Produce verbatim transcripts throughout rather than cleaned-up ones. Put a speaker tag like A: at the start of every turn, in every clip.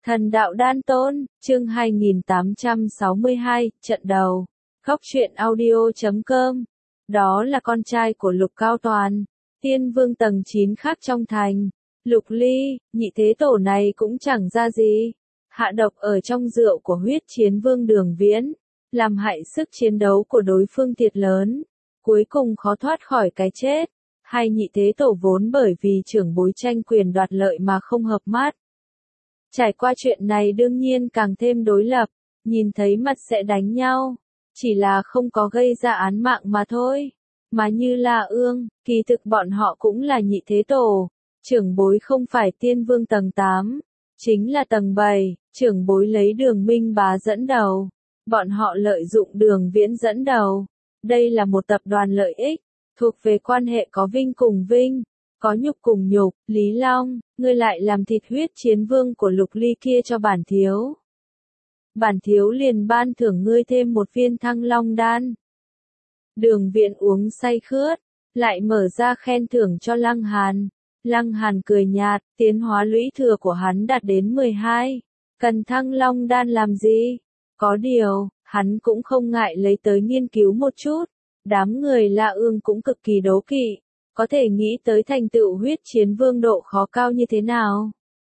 A: Thần đạo đan tôn, chương hai nghìn tám trăm sáu mươi hai, trận đầu. Góc truyện audio chấm com. Đó là con trai của Lục Cao Toàn, tiên vương tầng chín khác trong thành. Lục Ly, nhị thế tổ này cũng chẳng ra gì. Hạ độc ở trong rượu của huyết chiến vương Đường Viễn, làm hại sức chiến đấu của đối phương thiệt lớn. Cuối cùng khó thoát khỏi cái chết. Hai nhị thế tổ vốn bởi vì trưởng bối tranh quyền đoạt lợi mà không hợp mắt. Trải qua chuyện này đương nhiên càng thêm đối lập, nhìn thấy mặt sẽ đánh nhau, chỉ là không có gây ra án mạng mà thôi. Mà như La Ương, kỳ thực bọn họ cũng là nhị thế tổ, trưởng bối không phải tiên vương tầng tám, chính là tầng bảy, trưởng bối lấy Đường Minh Bá dẫn đầu, bọn họ lợi dụng Đường Viễn dẫn đầu. Đây là một tập đoàn lợi ích, thuộc về quan hệ có vinh cùng vinh. Có nhục cùng nhục, Lý Long, ngươi lại làm thịt huyết chiến vương của Lục Ly kia cho bản thiếu. Bản thiếu liền ban thưởng ngươi thêm một viên thăng long đan. Đường Viễn uống say khướt, lại mở ra khen thưởng cho Lăng Hàn. Lăng Hàn cười nhạt, tiến hóa lũy thừa của hắn đạt đến mười hai. Cần thăng long đan làm gì? Có điều, hắn cũng không ngại lấy tới nghiên cứu một chút. Đám người La Ương cũng cực kỳ đố kỵ. Có thể nghĩ tới thành tựu huyết chiến vương độ khó cao như thế nào.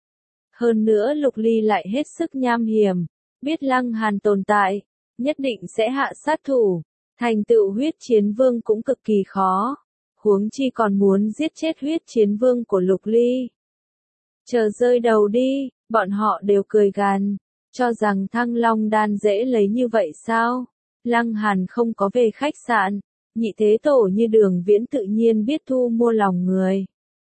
A: Hơn nữa Lục Ly lại hết sức nham hiểm, biết Lăng Hàn tồn tại, nhất định sẽ hạ sát thủ, thành tựu huyết chiến vương cũng cực kỳ khó, huống chi còn muốn giết chết huyết chiến vương của Lục Ly. Chờ rơi đầu đi, bọn họ đều cười gằn, cho rằng thăng long đan dễ lấy như vậy sao? Lăng Hàn không có về khách sạn. Nhị thế tổ như Đường Viễn tự nhiên biết thu mua lòng người.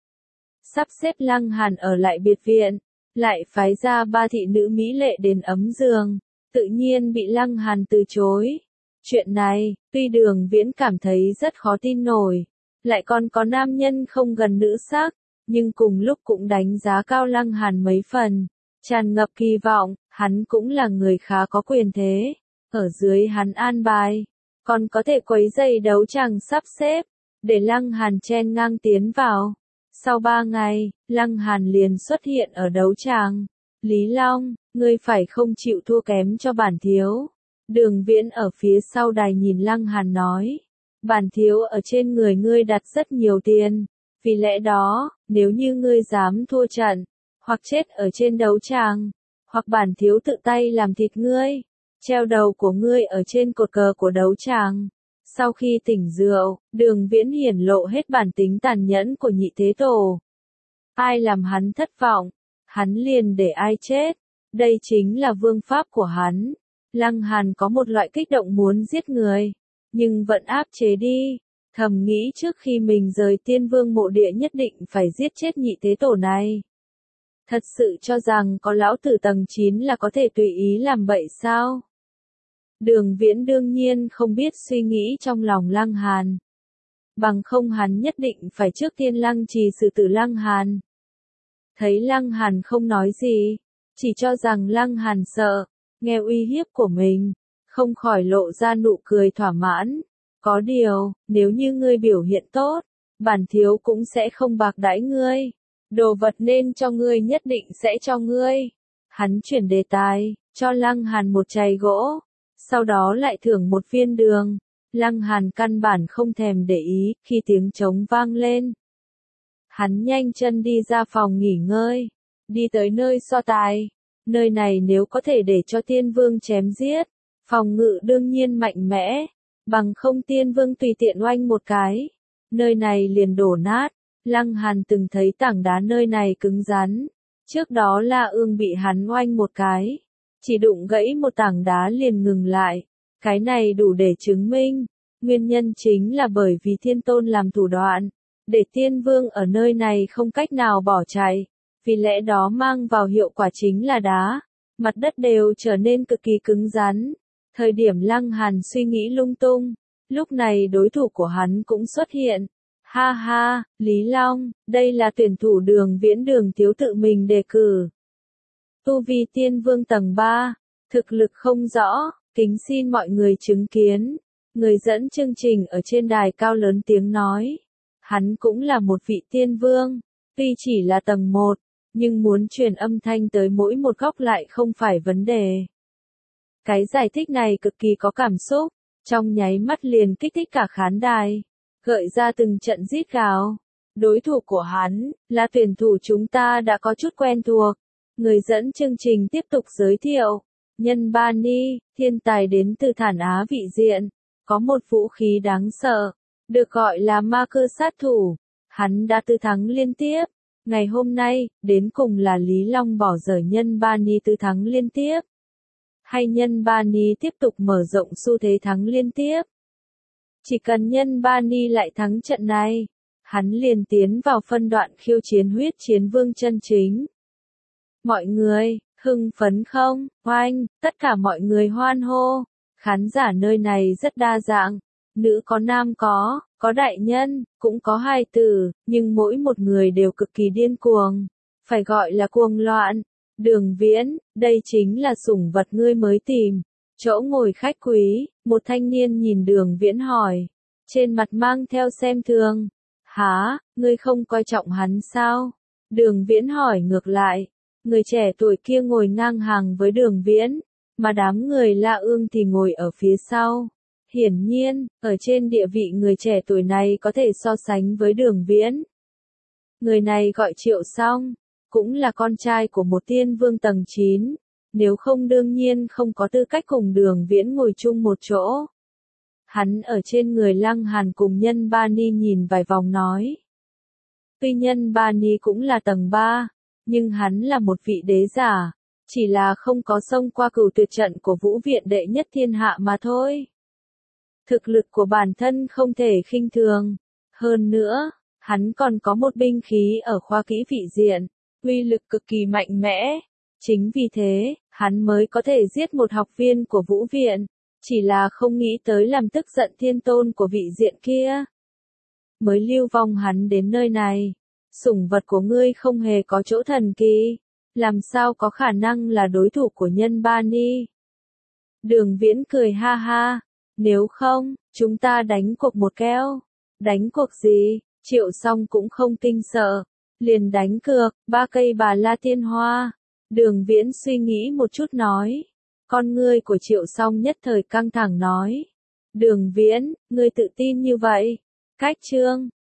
A: Sắp xếp Lăng Hàn ở lại biệt viện, lại phái ra ba thị nữ mỹ lệ đến ấm giường, tự nhiên bị Lăng Hàn từ chối. Chuyện này, tuy Đường Viễn cảm thấy rất khó tin nổi, lại còn có nam nhân không gần nữ sắc, nhưng cùng lúc cũng đánh giá cao Lăng Hàn mấy phần, tràn ngập kỳ vọng, hắn cũng là người khá có quyền thế, ở dưới hắn an bài. Còn có thể quấy giày đấu tràng sắp xếp, để Lăng Hàn chen ngang tiến vào. Sau ba ngày, Lăng Hàn liền xuất hiện ở đấu tràng. Lý Long, ngươi phải không chịu thua kém cho bản thiếu. Đường Viễn ở phía sau đài nhìn Lăng Hàn nói. Bản thiếu ở trên người ngươi đặt rất nhiều tiền. Vì lẽ đó, nếu như ngươi dám thua trận, hoặc chết ở trên đấu tràng, hoặc bản thiếu tự tay làm thịt ngươi. Treo đầu của ngươi ở trên cột cờ của đấu tràng. Sau khi tỉnh rượu, Đường Viễn hiển lộ hết bản tính tàn nhẫn của nhị thế tổ. Ai làm hắn thất vọng, hắn liền để ai chết. Đây chính là vương pháp của hắn. Lăng Hàn có một loại kích động muốn giết người, nhưng vẫn áp chế đi. Thầm nghĩ trước khi mình rời tiên vương mộ địa nhất định phải giết chết nhị thế tổ này. Thật sự cho rằng có lão tử tầng chín là có thể tùy ý làm bậy sao? Đường Viễn đương nhiên không biết suy nghĩ trong lòng Lăng Hàn. Bằng không hắn nhất định phải trước tiên lăng trì xử tử Lăng Hàn. Thấy Lăng Hàn không nói gì, chỉ cho rằng Lăng Hàn sợ, nghe uy hiếp của mình, không khỏi lộ ra nụ cười thỏa mãn. Có điều, nếu như ngươi biểu hiện tốt, bản thiếu cũng sẽ không bạc đãi ngươi. Đồ vật nên cho ngươi nhất định sẽ cho ngươi. Hắn chuyển đề tài, cho Lăng Hàn một chày gỗ. Sau đó lại thưởng một viên đường. Lăng Hàn căn bản không thèm để ý, khi tiếng trống vang lên. Hắn nhanh chân đi ra phòng nghỉ ngơi, đi tới nơi so tài. Nơi này nếu có thể để cho tiên vương chém giết, phòng ngự đương nhiên mạnh mẽ, bằng không tiên vương tùy tiện oanh một cái, nơi này liền đổ nát. Lăng Hàn từng thấy tảng đá nơi này cứng rắn, trước đó La Ương bị hắn oanh một cái. Chỉ đụng gãy một tảng đá liền ngừng lại. Cái này đủ để chứng minh. Nguyên nhân chính là bởi vì thiên tôn làm thủ đoạn. Để tiên vương ở nơi này không cách nào bỏ chạy. Vì lẽ đó mang vào hiệu quả chính là đá. Mặt đất đều trở nên cực kỳ cứng rắn. Thời điểm Lăng Hàn suy nghĩ lung tung. Lúc này đối thủ của hắn cũng xuất hiện. Ha ha, Lý Long, đây là tuyển thủ Đường Viễn Đường thiếu tự mình đề cử. Tu vi tiên vương tầng ba, thực lực không rõ, kính xin mọi người chứng kiến. Người dẫn chương trình ở trên đài cao lớn tiếng nói. Hắn cũng là một vị tiên vương, tuy chỉ là tầng một, nhưng muốn truyền âm thanh tới mỗi một góc lại không phải vấn đề. Cái giải thích này cực kỳ có cảm xúc, trong nháy mắt liền kích thích cả khán đài, gợi ra từng trận rít gào. Đối thủ của hắn, là tuyển thủ chúng ta đã có chút quen thuộc. Người dẫn chương trình tiếp tục giới thiệu. Nhân Bani, thiên tài đến từ Thản Á vị diện, có một vũ khí đáng sợ, được gọi là ma cơ sát thủ. Hắn đã tư thắng liên tiếp. Ngày hôm nay, đến cùng là Lý Long bỏ dở Nhân Bani tư thắng liên tiếp. Hay Nhân Bani tiếp tục mở rộng xu thế thắng liên tiếp. Chỉ cần Nhân Bani lại thắng trận này, hắn liền tiến vào phân đoạn khiêu chiến huyết chiến vương chân chính. Mọi người, hưng phấn không? Oanh, tất cả mọi người hoan hô. Khán giả nơi này rất đa dạng, nữ có nam có, có đại nhân, cũng có hài tử, nhưng mỗi một người đều cực kỳ điên cuồng, phải gọi là cuồng loạn. Đường Viễn, đây chính là sủng vật ngươi mới tìm. Chỗ ngồi khách quý, một thanh niên nhìn Đường Viễn hỏi, trên mặt mang theo xem thường. Hả, ngươi không coi trọng hắn sao? Đường Viễn hỏi ngược lại. Người trẻ tuổi kia ngồi ngang hàng với Đường Viễn, mà đám người La Ương thì ngồi ở phía sau. Hiển nhiên, ở trên địa vị người trẻ tuổi này có thể so sánh với Đường Viễn. Người này gọi Triệu Song, cũng là con trai của một tiên vương tầng chín, nếu không đương nhiên không có tư cách cùng Đường Viễn ngồi chung một chỗ. Hắn ở trên người Lăng Hàn cùng Nhân Bani nhìn vài vòng nói. Tuy Nhân Bani cũng là tầng ba, nhưng hắn là một vị đế giả, chỉ là không có xông qua cửu tuyệt trận của Vũ Viện đệ nhất thiên hạ mà thôi. Thực lực của bản thân không thể khinh thường. Hơn nữa, hắn còn có một binh khí ở khoa kỹ vị diện, uy lực cực kỳ mạnh mẽ. Chính vì thế, hắn mới có thể giết một học viên của Vũ Viện, chỉ là không nghĩ tới làm tức giận thiên tôn của vị diện kia. Mới lưu vong hắn đến nơi này. Sủng vật của ngươi không hề có chỗ thần kỳ, làm sao có khả năng là đối thủ của Nhân Bani? Đường Viễn cười ha ha, nếu không, chúng ta đánh cuộc một keo. Đánh cuộc gì? Triệu Song cũng không kinh sợ, liền đánh cược, ba cây bà la tiên hoa. Đường Viễn suy nghĩ một chút nói, con ngươi của Triệu Song nhất thời căng thẳng nói. Đường Viễn, ngươi tự tin như vậy? Cách chương